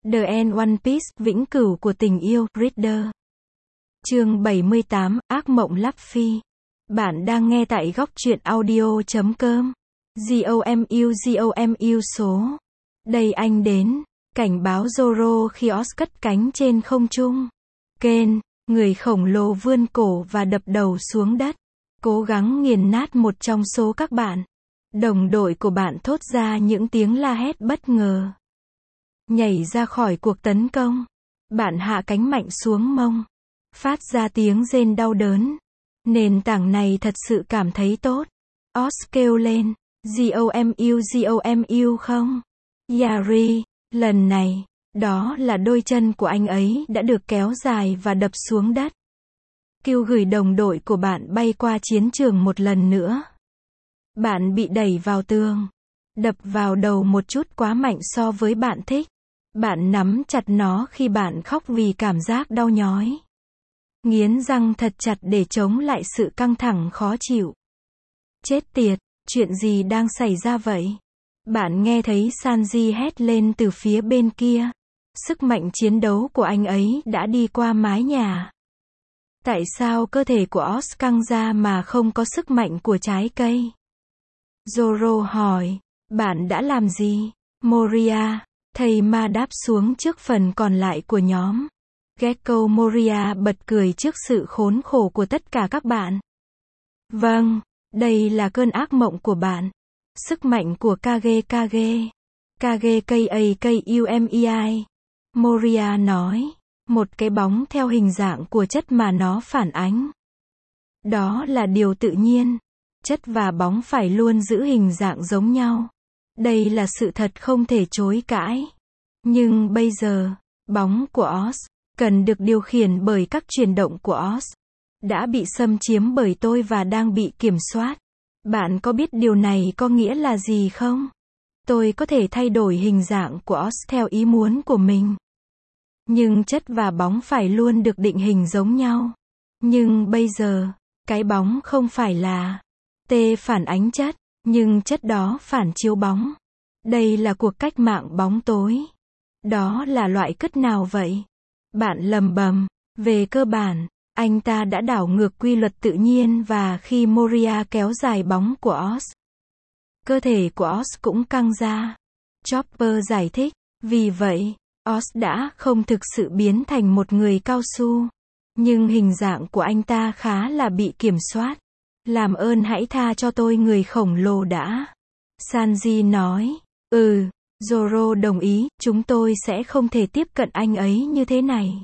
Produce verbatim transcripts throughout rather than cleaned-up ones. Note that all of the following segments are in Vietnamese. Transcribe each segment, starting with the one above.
The End One Piece, vĩnh cửu của tình yêu, Reader. Chương bảy mươi tám, ác mộng Luffy. Bạn đang nghe tại góc truyện audio chấm com. GOMU GOMU số. Đây anh đến. Cảnh báo Zoro khi Oz cất cánh trên không trung. Ken, người khổng lồ vươn cổ và đập đầu xuống đất. Cố gắng nghiền nát một trong số các bạn. Đồng đội của bạn thốt ra những tiếng la hét bất ngờ. Nhảy ra khỏi cuộc tấn công. Bạn hạ cánh mạnh xuống mông. Phát ra tiếng rên đau đớn. Nền tảng này thật sự cảm thấy tốt. Oz kêu lên. GOMU GOMU không? Yari, lần này, đó là đôi chân của anh ấy đã được kéo dài và đập xuống đất. Kêu gửi đồng đội của bạn bay qua chiến trường một lần nữa. Bạn bị đẩy vào tường. Đập vào đầu một chút quá mạnh so với bạn thích. Bạn nắm chặt nó khi bạn khóc vì cảm giác đau nhói. Nghiến răng thật chặt để chống lại sự căng thẳng khó chịu. Chết tiệt, chuyện gì đang xảy ra vậy? Bạn nghe thấy Sanji hét lên từ phía bên kia. Sức mạnh chiến đấu của anh ấy đã đi qua mái nhà. Tại sao cơ thể của Oz căng ra mà không có sức mạnh của trái cây? Zoro hỏi, bạn đã làm gì? Moria, thầy ma đáp xuống trước phần còn lại của nhóm. Gekko Moria bật cười trước sự khốn khổ của tất cả các bạn. Vâng, đây là cơn ác mộng của bạn. Sức mạnh của Kage Kage. Kage Kumei. Moria nói, một cái bóng theo hình dạng của chất mà nó phản ánh. Đó là điều tự nhiên. Chất và bóng phải luôn giữ hình dạng giống nhau. Đây là sự thật không thể chối cãi. Nhưng bây giờ, bóng của Oz, cần được điều khiển bởi các chuyển động của Oz, đã bị xâm chiếm bởi tôi và đang bị kiểm soát. Bạn có biết điều này có nghĩa là gì không? Tôi có thể thay đổi hình dạng của Oz theo ý muốn của mình. Nhưng chất và bóng phải luôn được định hình giống nhau. Nhưng bây giờ, cái bóng không phải là T phản ánh chất, nhưng chất đó phản chiếu bóng. Đây là cuộc cách mạng bóng tối. Đó là loại cứt nào vậy? Bạn lầm bầm. Về cơ bản, anh ta đã đảo ngược quy luật tự nhiên và khi Moria kéo dài bóng của Oz, cơ thể của Oz cũng căng ra. Chopper giải thích. Vì vậy, Oz đã không thực sự biến thành một người cao su. Nhưng hình dạng của anh ta khá là bị kiểm soát. Làm ơn hãy tha cho tôi người khổng lồ đã. Sanji nói. Ừ, Zoro đồng ý, chúng tôi sẽ không thể tiếp cận anh ấy như thế này.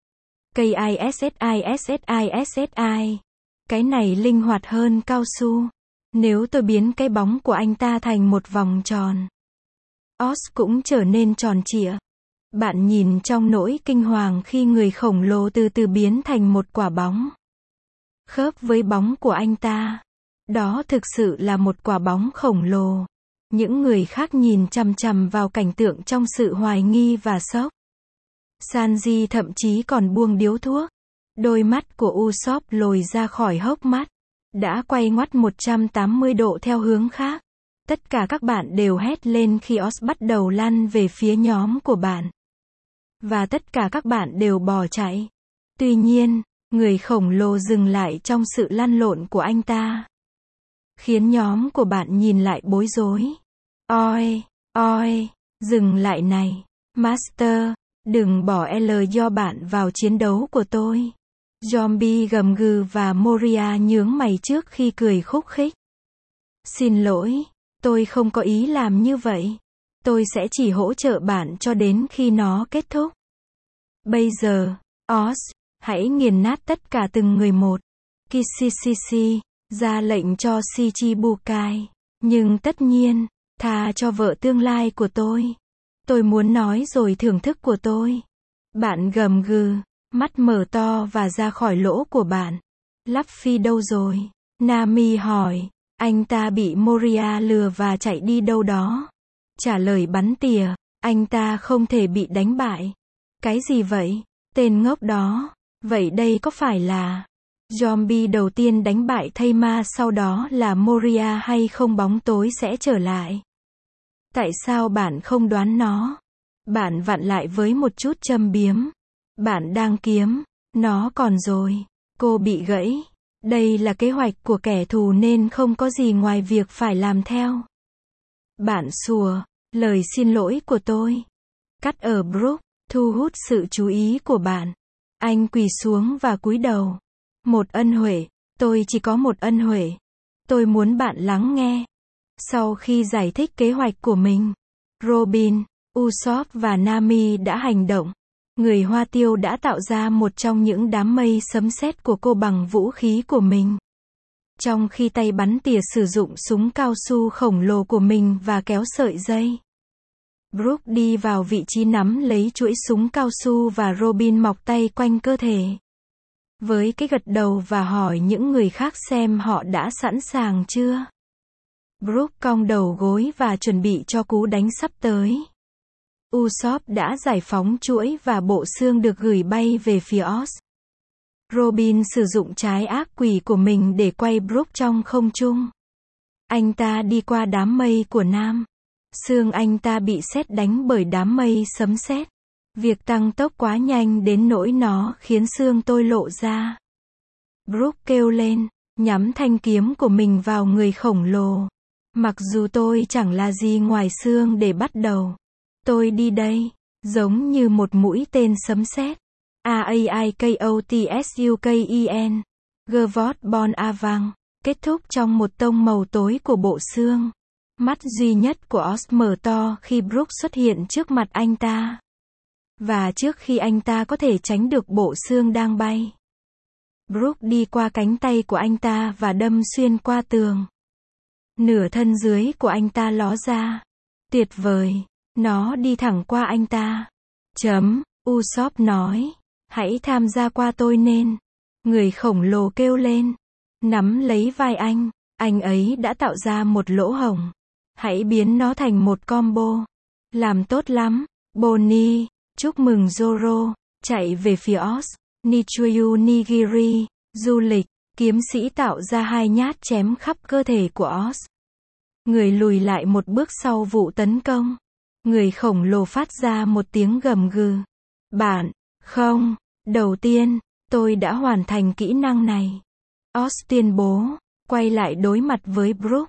Kissississississai. Cái này linh hoạt hơn cao su. Nếu tôi biến cái bóng của anh ta thành một vòng tròn, Oz cũng trở nên tròn trịa. Bạn nhìn trong nỗi kinh hoàng khi người khổng lồ từ từ biến thành một quả bóng. Khớp với bóng của anh ta. Đó thực sự là một quả bóng khổng lồ. Những người khác nhìn chằm chằm vào cảnh tượng trong sự hoài nghi và sốc. Sanji thậm chí còn buông điếu thuốc. Đôi mắt của Usopp lồi ra khỏi hốc mắt. Đã quay ngoắt một trăm tám mươi độ theo hướng khác. Tất cả các bạn đều hét lên khi Oz bắt đầu lăn về phía nhóm của bạn. Và tất cả các bạn đều bỏ chạy. Tuy nhiên, người khổng lồ dừng lại trong sự lăn lộn của anh ta. Khiến nhóm của bạn nhìn lại bối rối. Oi, oi, dừng lại này. Master, đừng bỏ L do bạn vào chiến đấu của tôi. Zombie gầm gừ và Moria nhướng mày trước khi cười khúc khích. Xin lỗi, tôi không có ý làm như vậy. Tôi sẽ chỉ hỗ trợ bạn cho đến khi nó kết thúc. Bây giờ, Oz, hãy nghiền nát tất cả từng người một. Kishishi, ra lệnh cho Shichibukai. Nhưng tất nhiên, tha cho vợ tương lai của tôi. Tôi muốn nói rồi thưởng thức của tôi. Bạn gầm gừ, mắt mở to và ra khỏi lỗ của bạn. Luffy đâu rồi? Nami hỏi. Anh ta bị Moria lừa và chạy đi đâu đó. Trả lời bắn tỉa, anh ta không thể bị đánh bại. Cái gì vậy? Tên ngốc đó. Vậy đây có phải là zombie đầu tiên đánh bại thây ma sau đó là Moria hay không? Bóng tối sẽ trở lại. Tại sao bạn không đoán nó? Bạn vặn lại với một chút châm biếm. Bạn đang kiếm. Nó còn rồi. Cô bị gãy. Đây là kế hoạch của kẻ thù nên không có gì ngoài việc phải làm theo. Bạn sủa. Lời xin lỗi của tôi. Cắt ở Brooke, thu hút sự chú ý của bạn. Anh quỳ xuống và cúi đầu. Một ân huệ. Tôi chỉ có một ân huệ. Tôi muốn bạn lắng nghe. Sau khi giải thích kế hoạch của mình, Robin, Usopp và Nami đã hành động. Người Hoa Tiêu đã tạo ra một trong những đám mây sấm sét của cô bằng vũ khí của mình. Trong khi tay bắn tỉa sử dụng súng cao su khổng lồ của mình và kéo sợi dây. Brooke đi vào vị trí nắm lấy chuỗi súng cao su và Robin mọc tay quanh cơ thể. Với cái gật đầu và hỏi những người khác xem họ đã sẵn sàng chưa. Brooke cong đầu gối và chuẩn bị cho cú đánh sắp tới. Usopp đã giải phóng chuỗi và bộ xương được gửi bay về phía Oz. Robin sử dụng trái ác quỷ của mình để quay Brooke trong không trung. Anh ta đi qua đám mây của Nam. Xương anh ta bị sét đánh bởi đám mây sấm sét. Việc tăng tốc quá nhanh đến nỗi nó khiến xương tôi lộ ra. Brooke kêu lên, nhắm thanh kiếm của mình vào người khổng lồ. Mặc dù tôi chẳng là gì ngoài xương để bắt đầu. Tôi đi đây, giống như một mũi tên sấm sét. A A I K O T S U K E N. Gvot Bon Avang. Kết thúc trong một tông màu tối của bộ xương. Mắt duy nhất của Oz mở to khi Brooke xuất hiện trước mặt anh ta. Và trước khi anh ta có thể tránh được bộ xương đang bay. Brooke đi qua cánh tay của anh ta và đâm xuyên qua tường. Nửa thân dưới của anh ta ló ra. Tuyệt vời. Nó đi thẳng qua anh ta. Chấm. Usopp nói. Hãy tham gia qua tôi nên. Người khổng lồ kêu lên. Nắm lấy vai anh. Anh ấy đã tạo ra một lỗ hổng. Hãy biến nó thành một combo. Làm tốt lắm. Bonnie. Chúc mừng Zoro. Chạy về phía Oz. Nichuyu Nigiri. Du lịch. Kiếm sĩ tạo ra hai nhát chém khắp cơ thể của Oz. Người lùi lại một bước sau vụ tấn công. Người khổng lồ phát ra một tiếng gầm gừ. Bạn, không, đầu tiên, tôi đã hoàn thành kỹ năng này. Oz tuyên bố, quay lại đối mặt với Brooke.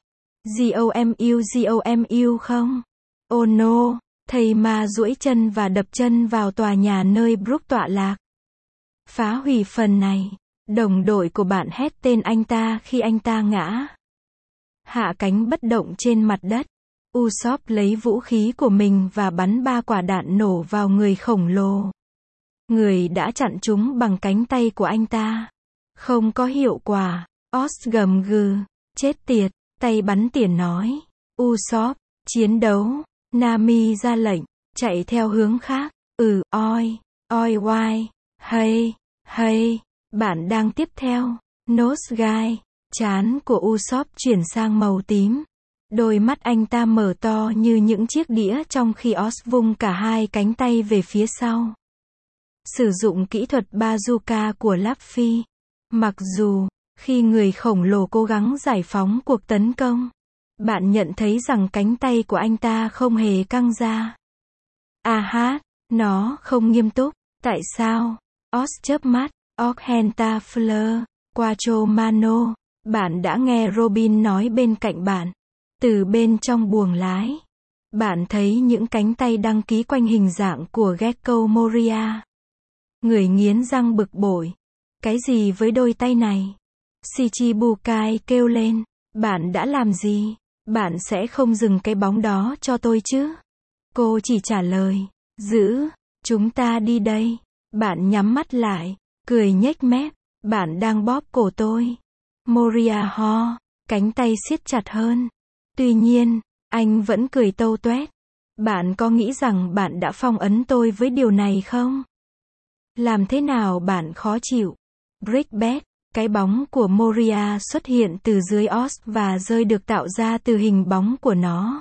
Gomu Gomu không? Oh no, thầy ma duỗi chân và đập chân vào tòa nhà nơi Brooke tọa lạc. Phá hủy phần này. Đồng đội của bạn hét tên anh ta khi anh ta ngã. Hạ cánh bất động trên mặt đất. Usopp lấy vũ khí của mình và bắn ba quả đạn nổ vào người khổng lồ. Người đã chặn chúng bằng cánh tay của anh ta. Không có hiệu quả. Oz gầm gừ. Chết tiệt. Tay bắn tỉa nói. Usopp. Chiến đấu. Nami ra lệnh. Chạy theo hướng khác. Ừ, oi. Oi oai. Hay. Hay. Bạn đang tiếp theo. Nose guy. Trán của Usopp chuyển sang màu tím. Đôi mắt anh ta mở to như những chiếc đĩa trong khi Oz vung cả hai cánh tay về phía sau. Sử dụng kỹ thuật bazooka của Luffy. Mặc dù, khi người khổng lồ cố gắng giải phóng cuộc tấn công, bạn nhận thấy rằng cánh tay của anh ta không hề căng ra. À hát, nó không nghiêm túc. Tại sao? Oz chớp mắt. Oghenta Fleur. Quattro Mano. Bạn đã nghe Robin nói bên cạnh bạn. Từ bên trong buồng lái. Bạn thấy những cánh tay đăng ký quanh hình dạng của Gekko Moria. Người nghiến răng bực bội. Cái gì với đôi tay này? Shichibukai kêu lên. Bạn đã làm gì? Bạn sẽ không dừng cái bóng đó cho tôi chứ? Cô chỉ trả lời. Giữ. Chúng ta đi đây. Bạn nhắm mắt lại. Cười nhếch mép. Bạn đang bóp cổ tôi. Moria ho. Cánh tay siết chặt hơn. Tuy nhiên, anh vẫn cười tâu tuét. Bạn có nghĩ rằng bạn đã phong ấn tôi với điều này không? Làm thế nào bạn khó chịu? Brickbat. Cái bóng của Moria xuất hiện từ dưới Oz và rơi được tạo ra từ hình bóng của nó.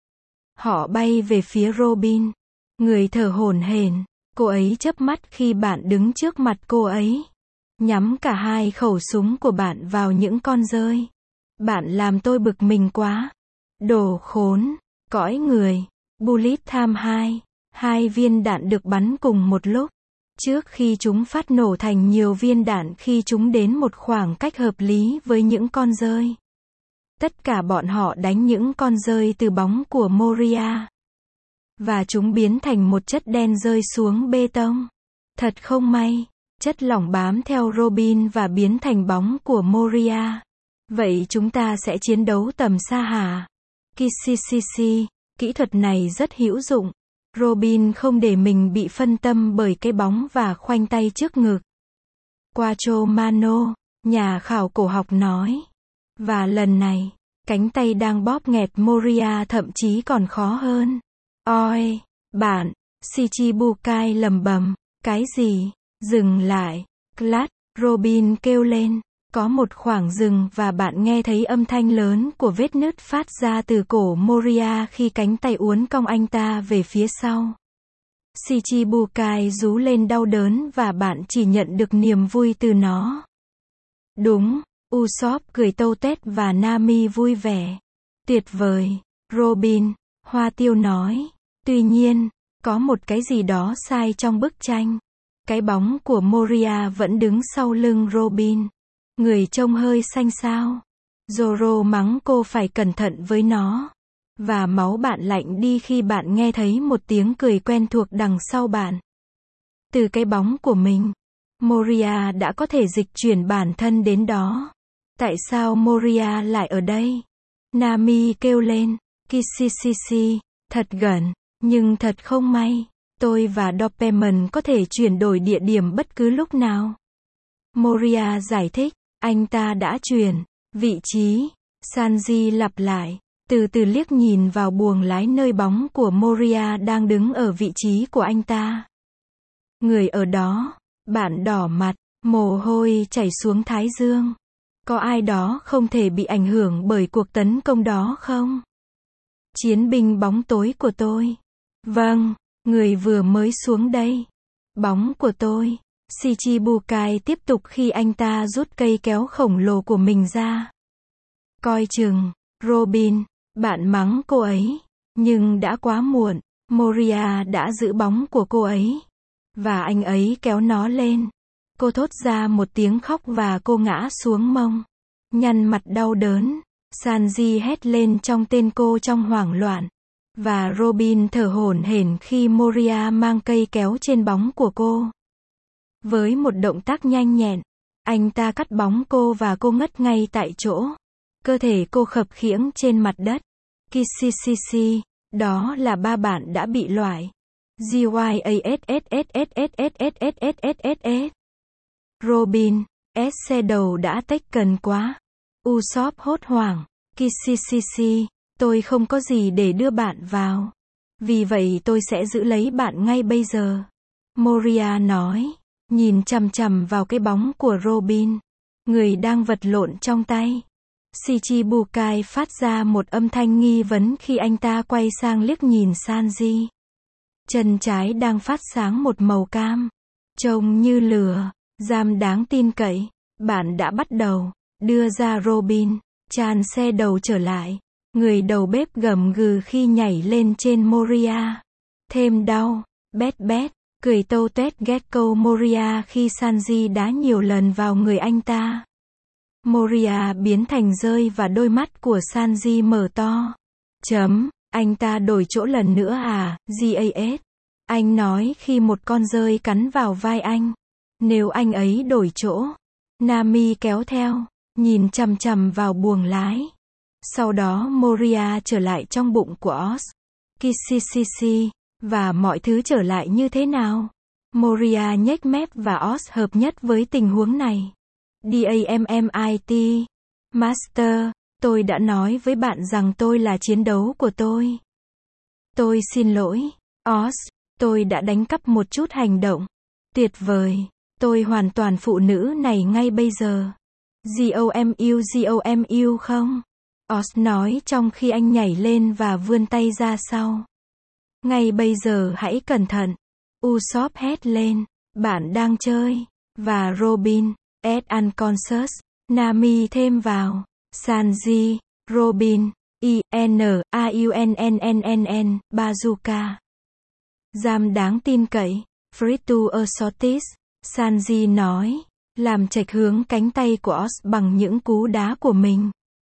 Họ bay về phía Robin. Người thở hổn hển. Cô ấy chớp mắt khi bạn đứng trước mặt cô ấy. Nhắm cả hai khẩu súng của bạn vào những con rơi. Bạn làm tôi bực mình quá. Đồ khốn. Cõi người. Bullet Time hai. Hai viên đạn được bắn cùng một lúc. Trước khi chúng phát nổ thành nhiều viên đạn khi chúng đến một khoảng cách hợp lý với những con dơi. Tất cả bọn họ đánh những con dơi từ bóng của Moria. Và chúng biến thành một chất đen rơi xuống bê tông. Thật không may, chất lỏng bám theo Robin và biến thành bóng của Moria. Vậy chúng ta sẽ chiến đấu tầm xa hả? Kissicisi, kỹ thuật này rất hữu dụng. Robin không để mình bị phân tâm bởi cái bóng và khoanh tay trước ngực. Quattro Mano, nhà khảo cổ học nói. Và lần này, cánh tay đang bóp nghẹt Moria thậm chí còn khó hơn. Oi, bạn, Shichibukai lầm bầm, cái gì? Dừng lại. Clad, Robin kêu lên. Có một khoảng dừng và bạn nghe thấy âm thanh lớn của vết nứt phát ra từ cổ Moria khi cánh tay uốn cong anh ta về phía sau. Shichibukai rú lên đau đớn và bạn chỉ nhận được niềm vui từ nó. Đúng, Usopp cười tâu tét và Nami vui vẻ. Tuyệt vời, Robin, Hoa Tiêu nói. Tuy nhiên, có một cái gì đó sai trong bức tranh. Cái bóng của Moria vẫn đứng sau lưng Robin. Người trông hơi xanh xao. Zoro mắng cô phải cẩn thận với nó. Và máu bạn lạnh đi khi bạn nghe thấy một tiếng cười quen thuộc đằng sau bạn. Từ cái bóng của mình, Moria đã có thể dịch chuyển bản thân đến đó. Tại sao Moria lại ở đây? Nami kêu lên. Kissicisi, thật gần, nhưng thật không may. Tôi và Dopaemon có thể chuyển đổi địa điểm bất cứ lúc nào. Moria giải thích. Anh ta đã chuyển vị trí. Sanji lặp lại. Từ từ liếc nhìn vào buồng lái nơi bóng của Moria đang đứng ở vị trí của anh ta. Người ở đó. Bạn đỏ mặt. Mồ hôi chảy xuống thái dương. Có ai đó không thể bị ảnh hưởng bởi cuộc tấn công đó không? Chiến binh bóng tối của tôi. Vâng, người vừa mới xuống đây. Bóng của tôi. Shichibukai tiếp tục khi anh ta rút cây kéo khổng lồ của mình ra. Coi chừng, Robin, bạn mắng cô ấy. Nhưng đã quá muộn, Moria đã giữ bóng của cô ấy. Và anh ấy kéo nó lên. Cô thốt ra một tiếng khóc và cô ngã xuống mông. Nhăn mặt đau đớn. Sanji hét lên trong tên cô trong hoảng loạn. Và Robin thở hổn hển khi Moria mang cây kéo trên bóng của cô. Với một động tác nhanh nhẹn, anh ta cắt bóng cô và cô ngất ngay tại chỗ. Cơ thể cô khập khiễng trên mặt đất. Kissicisi, đó là ba bạn đã bị loại. Gyasssssssssssss. Robin, S xe đầu đã tách cần quá. Usopp hốt hoảng. Kissicisi, tôi không có gì để đưa bạn vào. Vì vậy tôi sẽ giữ lấy bạn ngay bây giờ. Moria nói, nhìn chằm chằm vào cái bóng của Robin. Người đang vật lộn trong tay. Shichibukai phát ra một âm thanh nghi vấn khi anh ta quay sang liếc nhìn Sanji. Chân trái đang phát sáng một màu cam. Trông như lửa. Giam đáng tin cậy. Bạn đã bắt đầu. Đưa ra Robin. Tràn xe đầu trở lại. Người đầu bếp gầm gừ khi nhảy lên trên Moria. Thêm đau. Bét bét. Cười tâu tuét ghét câu Moria khi Sanji đá nhiều lần vào người anh ta. Moria biến thành rơi và đôi mắt của Sanji mở to. Chấm, anh ta đổi chỗ lần nữa à, Gas. Anh nói khi một con rơi cắn vào vai anh. Nếu anh ấy đổi chỗ. Nami kéo theo, nhìn chằm chằm vào buồng lái. Sau đó Moria trở lại trong bụng của Oz. Kissicisi, và mọi thứ trở lại như thế nào? Moria nhếch mép và Oz hợp nhất với tình huống này. Dammit. Master, tôi đã nói với bạn rằng tôi là chiến đấu của tôi. Tôi xin lỗi, Oz, tôi đã đánh cắp một chút hành động. Tuyệt vời, tôi hoàn toàn phụ nữ này ngay bây giờ. Gomu gomu không? Oz nói trong khi anh nhảy lên và vươn tay ra sau. Ngay bây giờ hãy cẩn thận. Usopp hét lên, bạn đang chơi. Và Robin, as unconscious. Nami thêm vào. Sanji, Robin, I N A U N N N N N, Bazooka. Giam đáng tin cậy. Fritu Asotis. Sanji nói. Làm chệch hướng cánh tay của Oz bằng những cú đá của mình.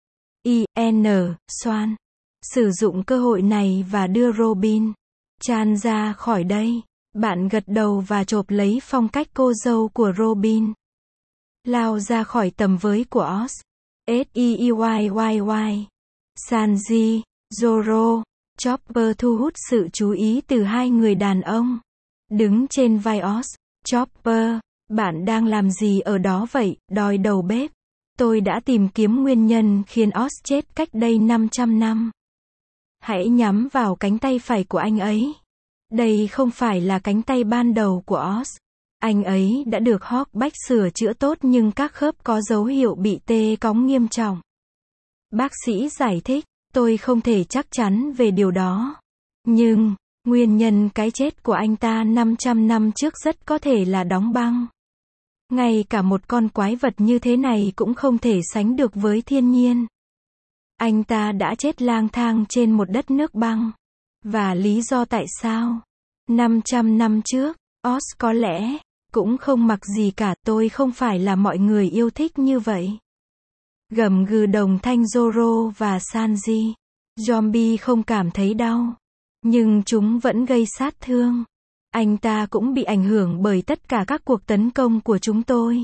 I N Xoan. Sử dụng cơ hội này và đưa Robin Chan ra khỏi đây. Bạn gật đầu và chộp lấy phong cách cô dâu của Robin. Lao ra khỏi tầm với của Oz. S I E Y Y Y. Sanji, Zoro, Chopper thu hút sự chú ý từ hai người đàn ông. Đứng trên vai Oz. Chopper, bạn đang làm gì ở đó vậy, đòi đầu bếp? Tôi đã tìm kiếm nguyên nhân khiến Oz chết cách đây năm trăm năm. Hãy nhắm vào cánh tay phải của anh ấy. Đây không phải là cánh tay ban đầu của Oz. Anh ấy đã được Hawkback sửa chữa tốt nhưng các khớp có dấu hiệu bị tê cóng nghiêm trọng. Bác sĩ giải thích, tôi không thể chắc chắn về điều đó. Nhưng, nguyên nhân cái chết của anh ta năm trăm năm trước rất có thể là đóng băng. Ngay cả một con quái vật như thế này cũng không thể sánh được với thiên nhiên. Anh ta đã chết lang thang trên một đất nước băng. Và lý do tại sao? năm trăm năm trước, Oz có lẽ cũng không mặc gì cả, tôi không phải là mọi người yêu thích như vậy. Gầm gừ đồng thanh Zoro và Sanji. Zombie không cảm thấy đau. Nhưng chúng vẫn gây sát thương. Anh ta cũng bị ảnh hưởng bởi tất cả các cuộc tấn công của chúng tôi.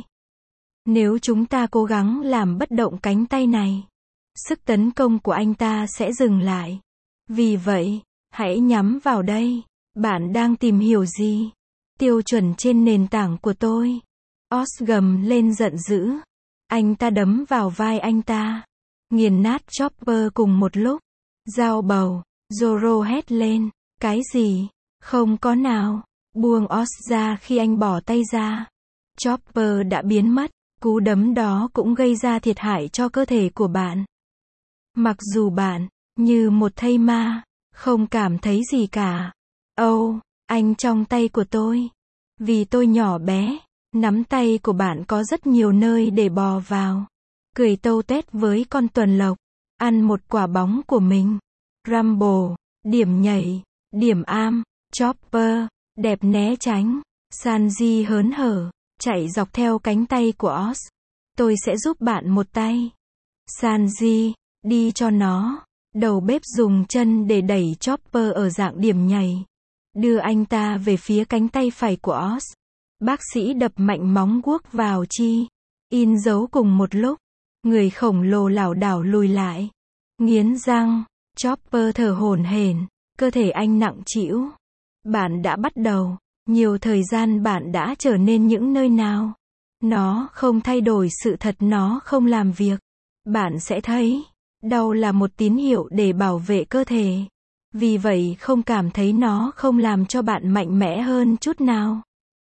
Nếu chúng ta cố gắng làm bất động cánh tay này, sức tấn công của anh ta sẽ dừng lại. Vì vậy, hãy nhắm vào đây. Bạn đang tìm hiểu gì? Tiêu chuẩn trên nền tảng của tôi. Oz gầm lên giận dữ. Anh ta đấm vào vai anh ta. Nghiền nát Chopper cùng một lúc. Dao bầu. Zoro hét lên. Cái gì? Không có nào. Buông Oz ra khi anh bỏ tay ra. Chopper đã biến mất. Cú đấm đó cũng gây ra thiệt hại cho cơ thể của bạn. Mặc dù bạn, như một thây ma, không cảm thấy gì cả. Âu, oh, anh trong tay của tôi. Vì tôi nhỏ bé, nắm tay của bạn có rất nhiều nơi để bò vào. Cười tâu tét với con tuần lộc. Ăn một quả bóng của mình. Rumble, điểm nhảy, điểm am, Chopper, đẹp né tránh. Sanji hớn hở, chạy dọc theo cánh tay của Oz. Tôi sẽ giúp bạn một tay. Sanji, đi cho nó. Đầu bếp dùng chân để đẩy Chopper ở dạng điểm nhảy. Đưa anh ta về phía cánh tay phải của Oz. Bác sĩ đập mạnh móng guốc vào chi. In dấu cùng một lúc. Người khổng lồ lảo đảo lùi lại. Nghiến răng. Chopper thở hổn hển. Cơ thể anh nặng trĩu. Bạn đã bắt đầu. Nhiều thời gian bạn đã trở nên những nơi nào. Nó không thay đổi sự thật, nó không làm việc. Bạn sẽ thấy. Đau là một tín hiệu để bảo vệ cơ thể. Vì vậy không cảm thấy nó không làm cho bạn mạnh mẽ hơn chút nào.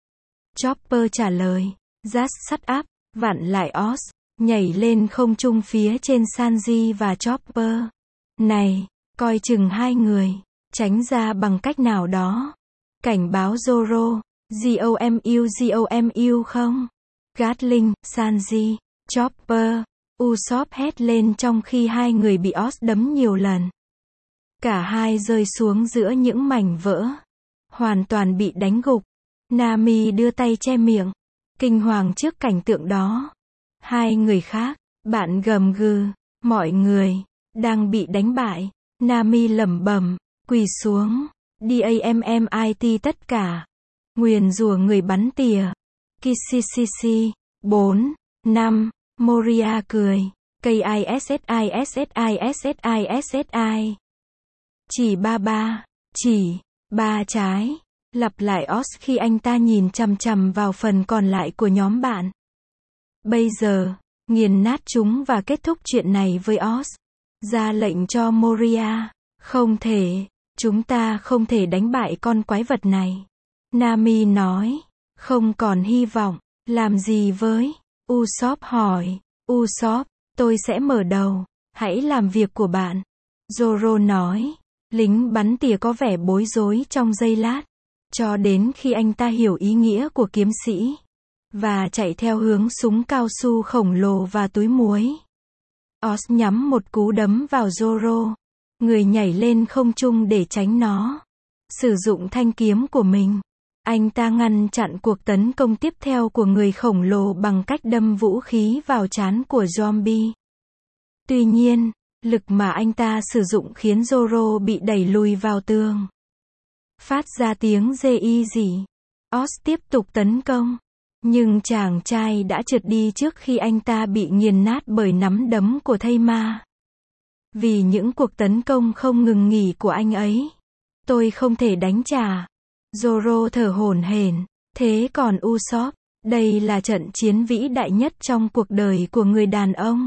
Chopper trả lời. Just shut up. Vặn lại Oz. Nhảy lên không trung phía trên Sanji và Chopper. Này, coi chừng hai người. Tránh ra bằng cách nào đó. Cảnh báo Zoro. Gomu Gomu không? Gatling, Sanji, Chopper. Usopp hét lên trong khi hai người bị Oz đấm nhiều lần. Cả hai rơi xuống giữa những mảnh vỡ. Hoàn toàn bị đánh gục. Nami đưa tay che miệng. Kinh hoàng trước cảnh tượng đó. Hai người khác, bạn gầm gừ. Mọi người, đang bị đánh bại. Nami lẩm bẩm, quỳ xuống. Dammit tất cả. Nguyền rủa người bắn tỉa. Kissisi. bốn, năm. Moria cười. Kississississi. Chỉ ba ba. Chỉ. Ba trái. Lặp lại Oz khi anh ta nhìn chằm chằm vào phần còn lại của nhóm bạn. Bây giờ, nghiền nát chúng và kết thúc chuyện này với Oz. Ra lệnh cho Moria. Không thể. Chúng ta không thể đánh bại con quái vật này. Nami nói. Không còn hy vọng. Làm gì với? Usopp hỏi. Usopp, tôi sẽ mở đầu. Hãy làm việc của bạn. Zoro nói. Lính bắn tỉa có vẻ bối rối trong giây lát. Cho đến khi anh ta hiểu ý nghĩa của kiếm sĩ. Và chạy theo hướng súng cao su khổng lồ và túi muối. Oz nhắm một cú đấm vào Zoro. Người nhảy lên không trung để tránh nó. Sử dụng thanh kiếm của mình, anh ta ngăn chặn cuộc tấn công tiếp theo của người khổng lồ bằng cách đâm vũ khí vào trán của zombie. Tuy nhiên, lực mà anh ta sử dụng khiến Zoro bị đẩy lùi vào tường. Phát ra tiếng rê y rỉ. Oz tiếp tục tấn công. Nhưng chàng trai đã trượt đi trước khi anh ta bị nghiền nát bởi nắm đấm của thây ma. Vì những cuộc tấn công không ngừng nghỉ của anh ấy, tôi không thể đánh trả. Zoro thở hổn hển. Thế còn Usopp, đây là trận chiến vĩ đại nhất trong cuộc đời của người đàn ông.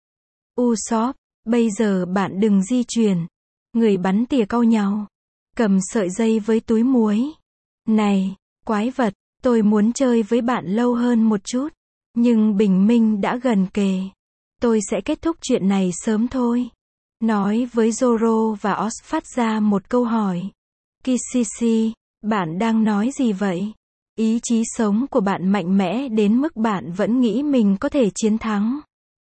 Usopp, bây giờ bạn đừng di chuyển. Người bắn tỉa cau nhàu. Cầm sợi dây với túi muối. Này, quái vật, tôi muốn chơi với bạn lâu hơn một chút. Nhưng bình minh đã gần kề. Tôi sẽ kết thúc chuyện này sớm thôi. Nói với Zoro và Oz phát ra một câu hỏi. Kishi, bạn đang nói gì vậy? Ý chí sống của bạn mạnh mẽ đến mức bạn vẫn nghĩ mình có thể chiến thắng.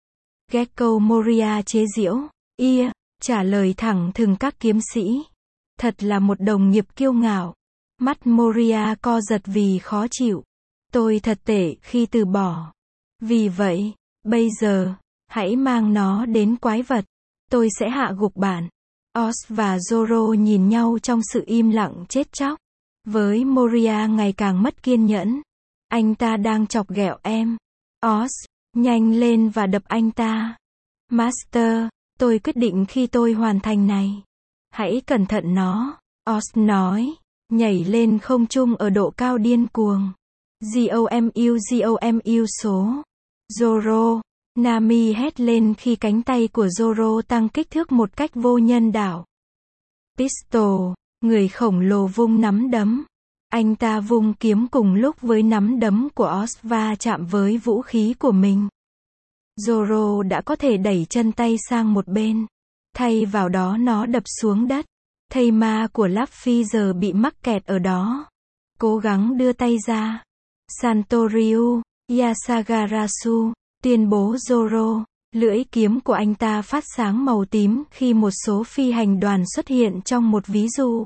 Gekko Moria chế giễu. Ia, trả lời thẳng thừng các kiếm sĩ. Thật là một đồng nghiệp kiêu ngạo. Mắt Moria co giật vì khó chịu. Tôi thật tệ khi từ bỏ. Vì vậy, bây giờ, hãy mang nó đến quái vật. Tôi sẽ hạ gục bạn. Oz và Zoro nhìn nhau trong sự im lặng chết chóc. Với Moria ngày càng mất kiên nhẫn. Anh ta đang chọc ghẹo em. Oz, nhanh lên và đập anh ta. Master, tôi quyết định khi tôi hoàn thành này. Hãy cẩn thận nó. Oz nói. Nhảy lên không trung ở độ cao điên cuồng. Gomu Gomu số. Zoro. Nami hét lên khi cánh tay của Zoro tăng kích thước một cách vô nhân đạo. Pistol. Người khổng lồ vung nắm đấm. Anh ta vung kiếm cùng lúc với nắm đấm của Oz và chạm với vũ khí của mình. Zoro đã có thể đẩy chân tay sang một bên. Thay vào đó nó đập xuống đất. Thây ma của Luffy giờ bị mắc kẹt ở đó. Cố gắng đưa tay ra. Santoryu Yasagarasu tuyên bố Zoro. Lưỡi kiếm của anh ta phát sáng màu tím khi một số phi hành đoàn xuất hiện trong một ví dụ.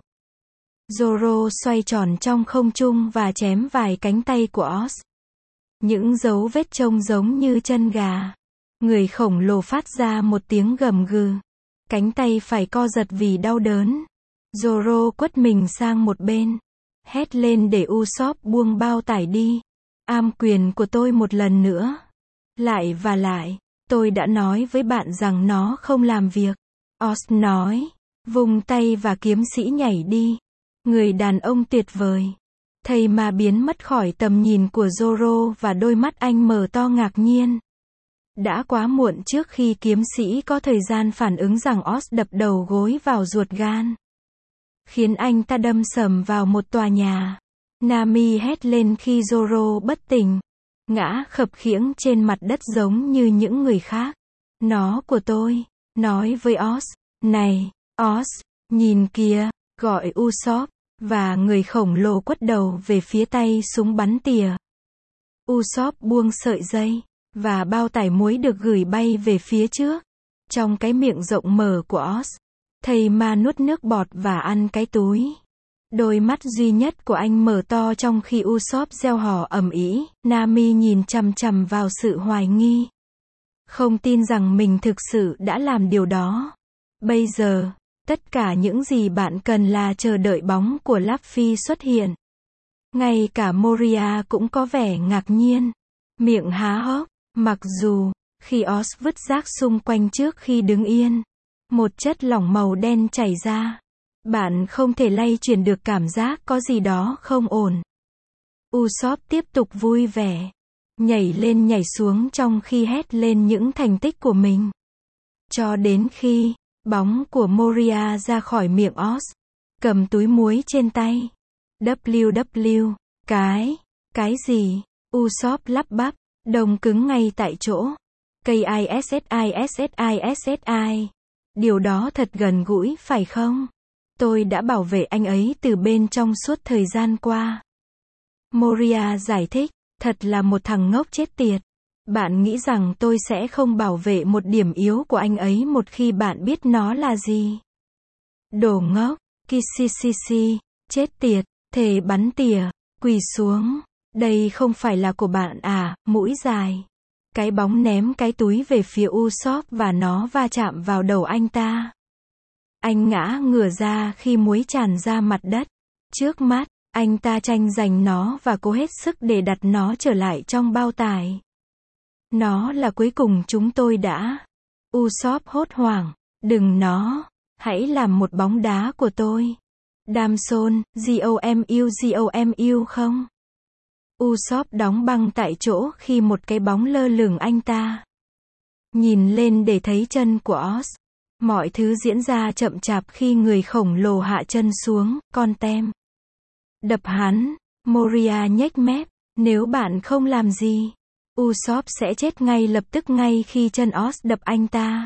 Zoro xoay tròn trong không trung và chém vài cánh tay của Oz. Những dấu vết trông giống như chân gà. Người khổng lồ phát ra một tiếng gầm gừ. Cánh tay phải co giật vì đau đớn. Zoro quất mình sang một bên. Hét lên để Usopp buông bao tải đi. Am quyền của tôi một lần nữa. Lại và lại, tôi đã nói với bạn rằng nó không làm việc. Oz nói. Vùng tay và kiếm sĩ nhảy đi. Người đàn ông tuyệt vời. Thầy mà biến mất khỏi tầm nhìn của Zoro và đôi mắt anh mở to ngạc nhiên. Đã quá muộn trước khi kiếm sĩ có thời gian phản ứng rằng Oz đập đầu gối vào ruột gan. Khiến anh ta đâm sầm vào một tòa nhà. Nami hét lên khi Zoro bất tỉnh. Ngã khập khiễng trên mặt đất giống như những người khác. Nó của tôi. Nói với Oz. Này, Oz, nhìn kìa, gọi Usopp. Và người khổng lồ quất đầu về phía tay súng bắn tỉa. Usopp buông sợi dây. Và bao tải muối được gửi bay về phía trước. Trong cái miệng rộng mở của Oz. Thầy ma nuốt nước bọt và ăn cái túi. Đôi mắt duy nhất của anh mở to trong khi Usopp reo hò ầm ĩ. Nami nhìn chằm chằm vào sự hoài nghi. Không tin rằng mình thực sự đã làm điều đó. Bây giờ, tất cả những gì bạn cần là chờ đợi bóng của Luffy xuất hiện. Ngay cả Moria cũng có vẻ ngạc nhiên. Miệng há hốc. Mặc dù, khi Oz vứt rác xung quanh trước khi đứng yên, một chất lỏng màu đen chảy ra. Bạn không thể lay chuyển được cảm giác có gì đó không ổn. Usopp tiếp tục vui vẻ. Nhảy lên nhảy xuống trong khi hét lên những thành tích của mình. Cho đến khi, bóng của Moria ra khỏi miệng Oz. Cầm túi muối trên tay. vê kép vê, cái, cái gì? Usopp lắp bắp. Đồng cứng ngay tại chỗ. Kissi. Điều đó thật gần gũi, phải không? Tôi đã bảo vệ anh ấy từ bên trong suốt thời gian qua. Moria giải thích. Thật là một thằng ngốc chết tiệt. Bạn nghĩ rằng tôi sẽ không bảo vệ một điểm yếu của anh ấy một khi bạn biết nó là gì? Đồ ngốc. Kissi. Chết tiệt, thề bắn tỉa, quỳ xuống. Đây không phải là của bạn à, mũi dài. Cái bóng ném cái túi về phía Usopp và nó va chạm vào đầu anh ta. Anh ngã ngửa ra khi muối tràn ra mặt đất. Trước mắt, anh ta tranh giành nó và cố hết sức để đặt nó trở lại trong bao tải. Nó là cuối cùng chúng tôi đã. Usopp hốt hoảng. Đừng nó. Hãy làm một bóng đá của tôi. Damson, GOMU GOMU không? Usopp đóng băng tại chỗ khi một cái bóng lơ lửng anh ta. Nhìn lên để thấy chân của Oz. Mọi thứ diễn ra chậm chạp khi người khổng lồ hạ chân xuống, con tem. Đập hắn. Moria nhếch mép. Nếu bạn không làm gì, Usopp sẽ chết ngay lập tức ngay khi chân Oz đập anh ta.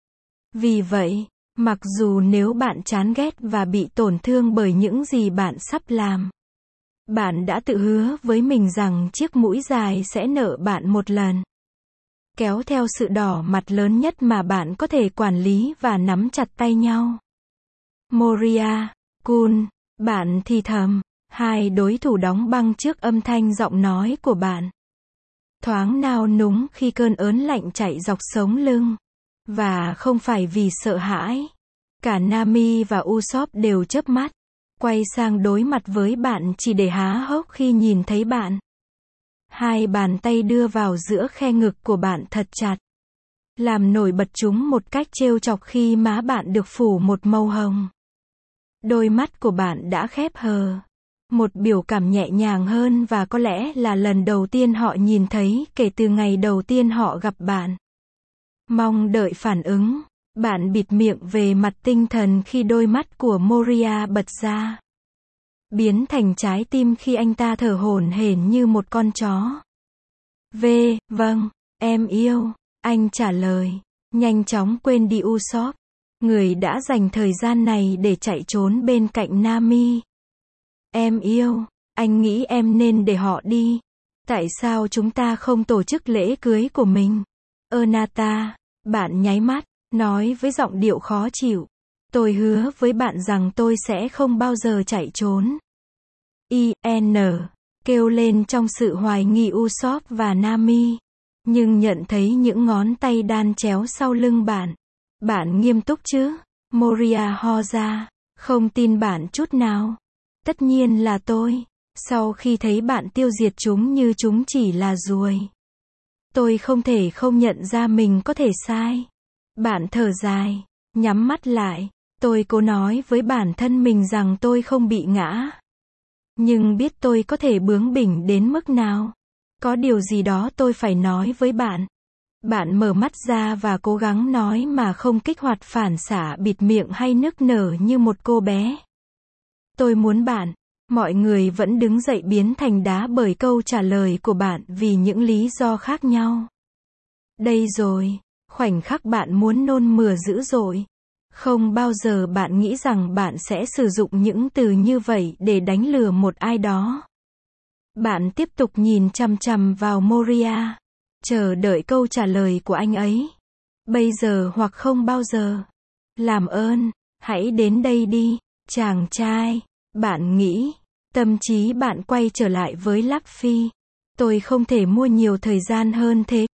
Vì vậy, mặc dù nếu bạn chán ghét và bị tổn thương bởi những gì bạn sắp làm, bạn đã tự hứa với mình rằng chiếc mũi dài sẽ nợ bạn một lần. Kéo theo sự đỏ mặt lớn nhất mà bạn có thể quản lý và nắm chặt tay nhau. Moria, Kun, bạn thì thầm. Hai đối thủ đóng băng trước âm thanh giọng nói của bạn. Thoáng nao núng khi cơn ớn lạnh chạy dọc sống lưng. Và không phải vì sợ hãi. Cả Nami và Usopp đều chớp mắt. Quay sang đối mặt với bạn chỉ để há hốc khi nhìn thấy bạn. Hai bàn tay đưa vào giữa khe ngực của bạn thật chặt. Làm nổi bật chúng một cách trêu chọc khi má bạn được phủ một màu hồng. Đôi mắt của bạn đã khép hờ. Một biểu cảm nhẹ nhàng hơn và có lẽ là lần đầu tiên họ nhìn thấy kể từ ngày đầu tiên họ gặp bạn. Mong đợi phản ứng. Bạn bịt miệng về mặt tinh thần khi đôi mắt của Moria bật ra. Biến thành trái tim khi anh ta thở hổn hển như một con chó. V, vâng, em yêu, anh trả lời. Nhanh chóng quên đi Usopp. Người đã dành thời gian này để chạy trốn bên cạnh Nami. Em yêu, anh nghĩ em nên để họ đi. Tại sao chúng ta không tổ chức lễ cưới của mình? Ernata, bạn nháy mắt, nói với giọng điệu khó chịu. Tôi hứa với bạn rằng tôi sẽ không bao giờ chạy trốn. I N kêu lên trong sự hoài nghi Usopp và Nami. Nhưng nhận thấy những ngón tay đan chéo sau lưng bạn. Bạn nghiêm túc chứ? Moria ho ra. Không tin bạn chút nào. Tất nhiên là tôi. Sau khi thấy bạn tiêu diệt chúng như chúng chỉ là ruồi. Tôi không thể không nhận ra mình có thể sai. Bạn thở dài. Nhắm mắt lại. Tôi cố nói với bản thân mình rằng tôi không bị ngã. Nhưng biết tôi có thể bướng bỉnh đến mức nào. Có điều gì đó tôi phải nói với bạn. Bạn mở mắt ra và cố gắng nói mà không kích hoạt phản xạ bịt miệng hay nức nở như một cô bé. Tôi muốn bạn. Mọi người vẫn đứng dậy biến thành đá bởi câu trả lời của bạn vì những lý do khác nhau. Đây rồi. Khoảnh khắc bạn muốn nôn mửa dữ dội. Không bao giờ bạn nghĩ rằng bạn sẽ sử dụng những từ như vậy để đánh lừa một ai đó. Bạn tiếp tục nhìn chằm chằm vào Moria. Chờ đợi câu trả lời của anh ấy. Bây giờ hoặc không bao giờ. Làm ơn, hãy đến đây đi, chàng trai. Bạn nghĩ. Tâm trí bạn quay trở lại với Luffy. Tôi không thể mua nhiều thời gian hơn thế.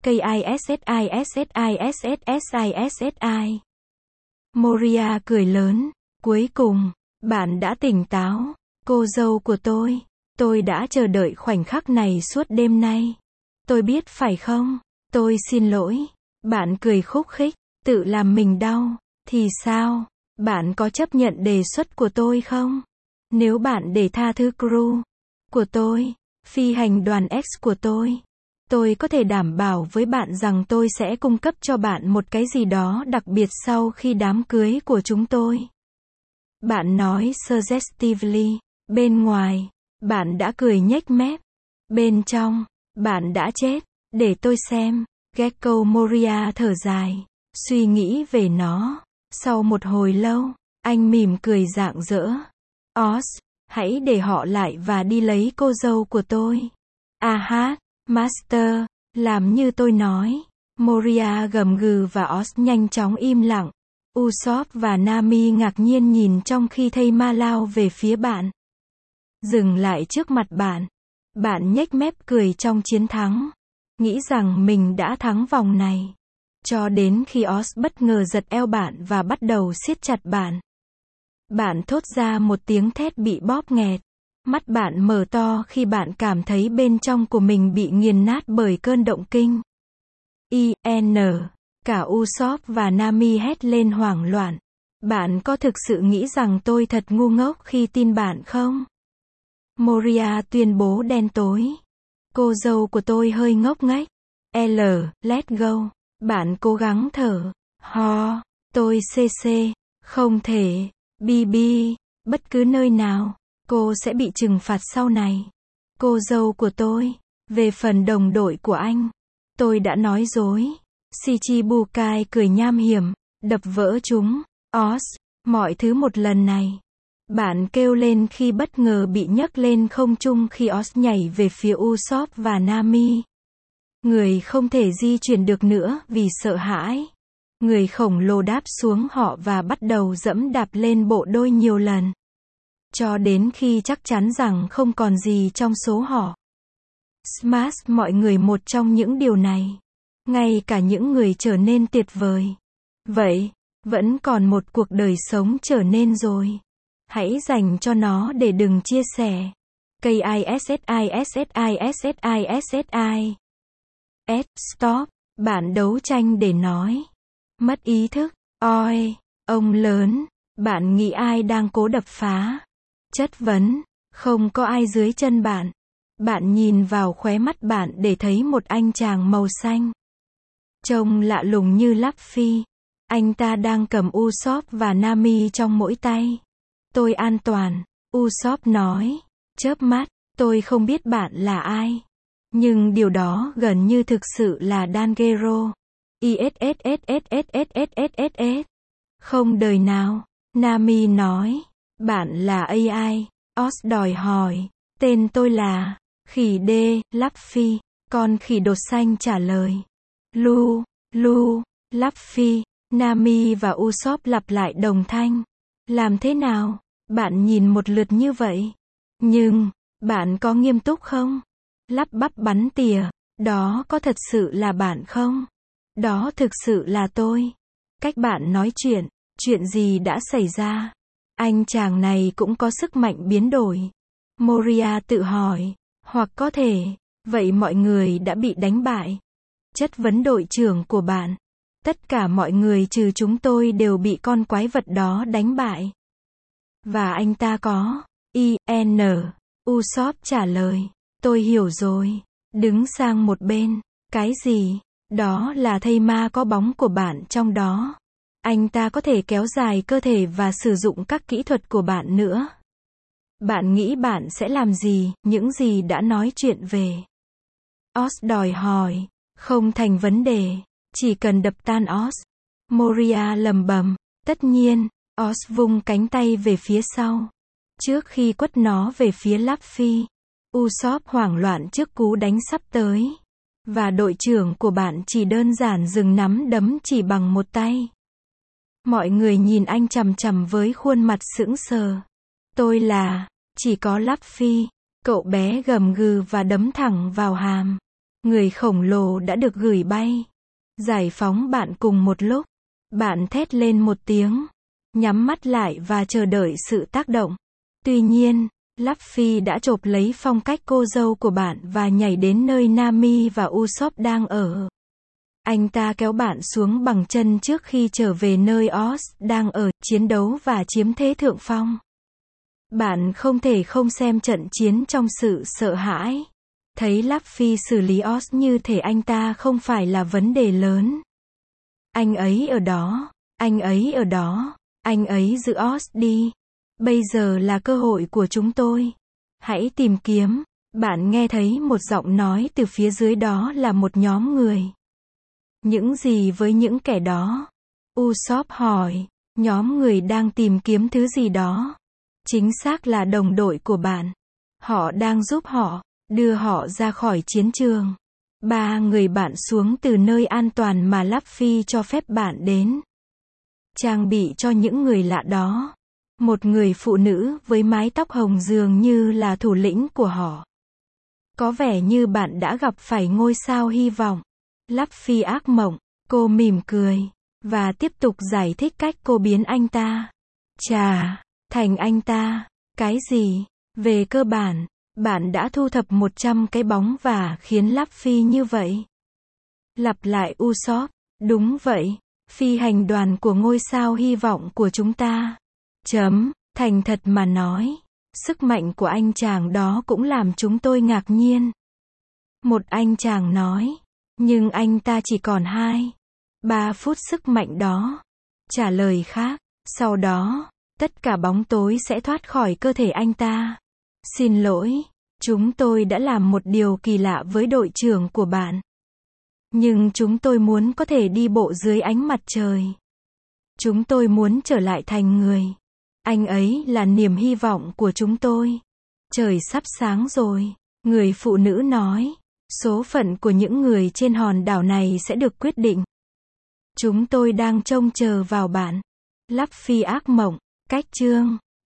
K-I-S-S-I-S-S-I-S-S-I-S-S-I. Moria cười lớn. Cuối cùng, bạn đã tỉnh táo. Cô dâu của tôi. Tôi đã chờ đợi khoảnh khắc này suốt đêm nay. Tôi biết phải không? Tôi xin lỗi. Bạn cười khúc khích. Tự làm mình đau. Thì sao? Bạn có chấp nhận đề xuất của tôi không? Nếu bạn để tha thứ crew của tôi, phi hành đoàn X của tôi, tôi có thể đảm bảo với bạn rằng tôi sẽ cung cấp cho bạn một cái gì đó đặc biệt sau khi đám cưới của chúng tôi. Bạn nói suggestively. Bên ngoài, bạn đã cười nhếch mép. Bên trong, bạn đã chết. Để tôi xem. Gekko Moria thở dài. Suy nghĩ về nó. Sau một hồi lâu, anh mỉm cười rạng rỡ. Oz, hãy để họ lại và đi lấy cô dâu của tôi. À hát, Master, làm như tôi nói. Moria gầm gừ và Oz nhanh chóng im lặng. Usopp và Nami ngạc nhiên nhìn trong khi thây ma lao về phía bạn. dừng lại trước mặt bạn. Bạn nhếch mép cười trong chiến thắng, nghĩ rằng mình đã thắng vòng này. Cho đến khi Oz bất ngờ giật eo bạn và bắt đầu siết chặt bạn. Bạn thốt ra một tiếng thét bị bóp nghẹt. Mắt bạn mở to khi bạn cảm thấy bên trong của mình bị nghiền nát bởi cơn động kinh. I N Cả Usopp và Nami hét lên hoảng loạn. Bạn có thực sự nghĩ rằng tôi thật ngu ngốc khi tin bạn không? Moria tuyên bố đen tối. Cô dâu của tôi hơi ngốc nghếch. L, let go. Bạn cố gắng thở. Ho, tôi cc. Không thể. Bb, bất cứ nơi nào. Cô sẽ bị trừng phạt sau này. Cô dâu của tôi. Về phần đồng đội của anh. Tôi đã nói dối. Shichibukai cười nham hiểm, đập vỡ chúng. Oz, mọi thứ một lần này. Bạn kêu lên khi bất ngờ bị nhấc lên không trung khi Oz nhảy về phía Usopp và Nami. Người không thể di chuyển được nữa vì sợ hãi. Người khổng lồ đáp xuống họ và bắt đầu dẫm đạp lên bộ đôi nhiều lần. Cho đến khi chắc chắn rằng không còn gì trong số họ. Smash mọi người một trong những điều này. Ngay cả những người trở nên tuyệt vời. Vậy, vẫn còn một cuộc đời sống trở nên rồi. Hãy dành cho nó để đừng chia sẻ. K-I-S-S-I-S-S-I-S-S-I-S-S-I. S. Stop. Bạn đấu tranh để nói. Mất ý thức. Oi. Ông lớn. Bạn nghĩ ai đang cố đập phá? Chất vấn. Không có ai dưới chân bạn. Bạn nhìn vào khóe mắt bạn để thấy một anh chàng màu xanh. Trông lạ lùng như Luffy. Anh ta đang cầm Usopp và Nami trong mỗi tay. Tôi an toàn. Usopp nói. Chớp mắt. Tôi không biết bạn là ai. Nhưng điều đó gần như thực sự là Danganronpa. I S S S S S S S S S S. Không đời nào. Nami nói. Bạn là A I. Oz đòi hỏi. Tên tôi là Khỉ D. Luffy. Con khỉ đột xanh trả lời. Lu, Lu, Luffy. Nami và Usopp lặp lại đồng thanh. Làm thế nào? Bạn nhìn một lượt như vậy. Nhưng, bạn có nghiêm túc không? Lắp bắp bắn tỉa. Đó có thật sự là bạn không? Đó thực sự là tôi. Cách bạn nói chuyện, chuyện gì đã xảy ra? Anh chàng này cũng có sức mạnh biến đổi. Moria tự hỏi. Hoặc có thể, vậy mọi người đã bị đánh bại. Chất vấn đội trưởng của bạn. Tất cả mọi người trừ chúng tôi đều bị con quái vật đó đánh bại. Và anh ta có. I N Usopp trả lời. Tôi hiểu rồi. Đứng sang một bên. Cái gì? Đó là thây ma có bóng của bạn trong đó. Anh ta có thể kéo dài cơ thể và sử dụng các kỹ thuật của bạn nữa. Bạn nghĩ bạn sẽ làm gì, những gì đã nói chuyện về? Oz đòi hỏi. Không thành vấn đề. Chỉ cần đập tan Oz. Moria lầm bầm. Tất nhiên. Oz vung cánh tay về phía sau. Trước khi quất nó về phía Luffy. Usopp hoảng loạn trước cú đánh sắp tới. Và đội trưởng của bạn chỉ đơn giản dừng nắm đấm chỉ bằng một tay. Mọi người nhìn anh chằm chằm với khuôn mặt sững sờ. Tôi là, chỉ có Luffy. Cậu bé gầm gừ và đấm thẳng vào hàm. Người khổng lồ đã được gửi bay. Giải phóng bạn cùng một lúc. Bạn thét lên một tiếng. Nhắm mắt lại và chờ đợi sự tác động. Tuy nhiên, Luffy đã chộp lấy phong cách cô dâu của bạn và nhảy đến nơi Nami và Usopp đang ở. Anh ta kéo bạn xuống bằng chân trước khi trở về nơi Oz đang ở, chiến đấu và chiếm thế thượng phong. Bạn không thể không xem trận chiến trong sự sợ hãi. Thấy Luffy xử lý Oz như thể anh ta không phải là vấn đề lớn. Anh ấy ở đó, anh ấy ở đó, anh ấy giữ Oz đi. Bây giờ là cơ hội của chúng tôi. Hãy tìm kiếm. Bạn nghe thấy một giọng nói từ phía dưới, đó là một nhóm người. Những gì với những kẻ đó? Usopp hỏi. Nhóm người đang tìm kiếm thứ gì đó. Chính xác là đồng đội của bạn. Họ đang giúp họ, đưa họ ra khỏi chiến trường. Ba người bạn xuống từ nơi an toàn mà Luffy cho phép bạn đến. Trang bị cho những người lạ đó. Một người phụ nữ với mái tóc hồng dường như là thủ lĩnh của họ. Có vẻ như bạn đã gặp phải ngôi sao hy vọng. Luffy ác mộng. Cô mỉm cười. Và tiếp tục giải thích cách cô biến anh ta. Chà, thành anh ta. Cái gì? Về cơ bản, bạn đã thu thập một trăm cái bóng và khiến Luffy như vậy. Lặp lại Usopp. Đúng vậy. Phi hành đoàn của ngôi sao hy vọng của chúng ta. Chấm. Thành thật mà nói, sức mạnh của anh chàng đó cũng làm chúng tôi ngạc nhiên. Một anh chàng nói. Nhưng anh ta chỉ còn hai, ba phút sức mạnh đó. Trả lời khác. Sau đó, tất cả bóng tối sẽ thoát khỏi cơ thể anh ta. Xin lỗi, chúng tôi đã làm một điều kỳ lạ với đội trưởng của bạn. Nhưng chúng tôi muốn có thể đi bộ dưới ánh mặt trời. Chúng tôi muốn trở lại thành người. Anh ấy là niềm hy vọng của chúng tôi. Trời sắp sáng rồi. Người phụ nữ nói. Số phận của những người trên hòn đảo này sẽ được quyết định. Chúng tôi đang trông chờ vào bạn. Luffy ác mộng. Cách chương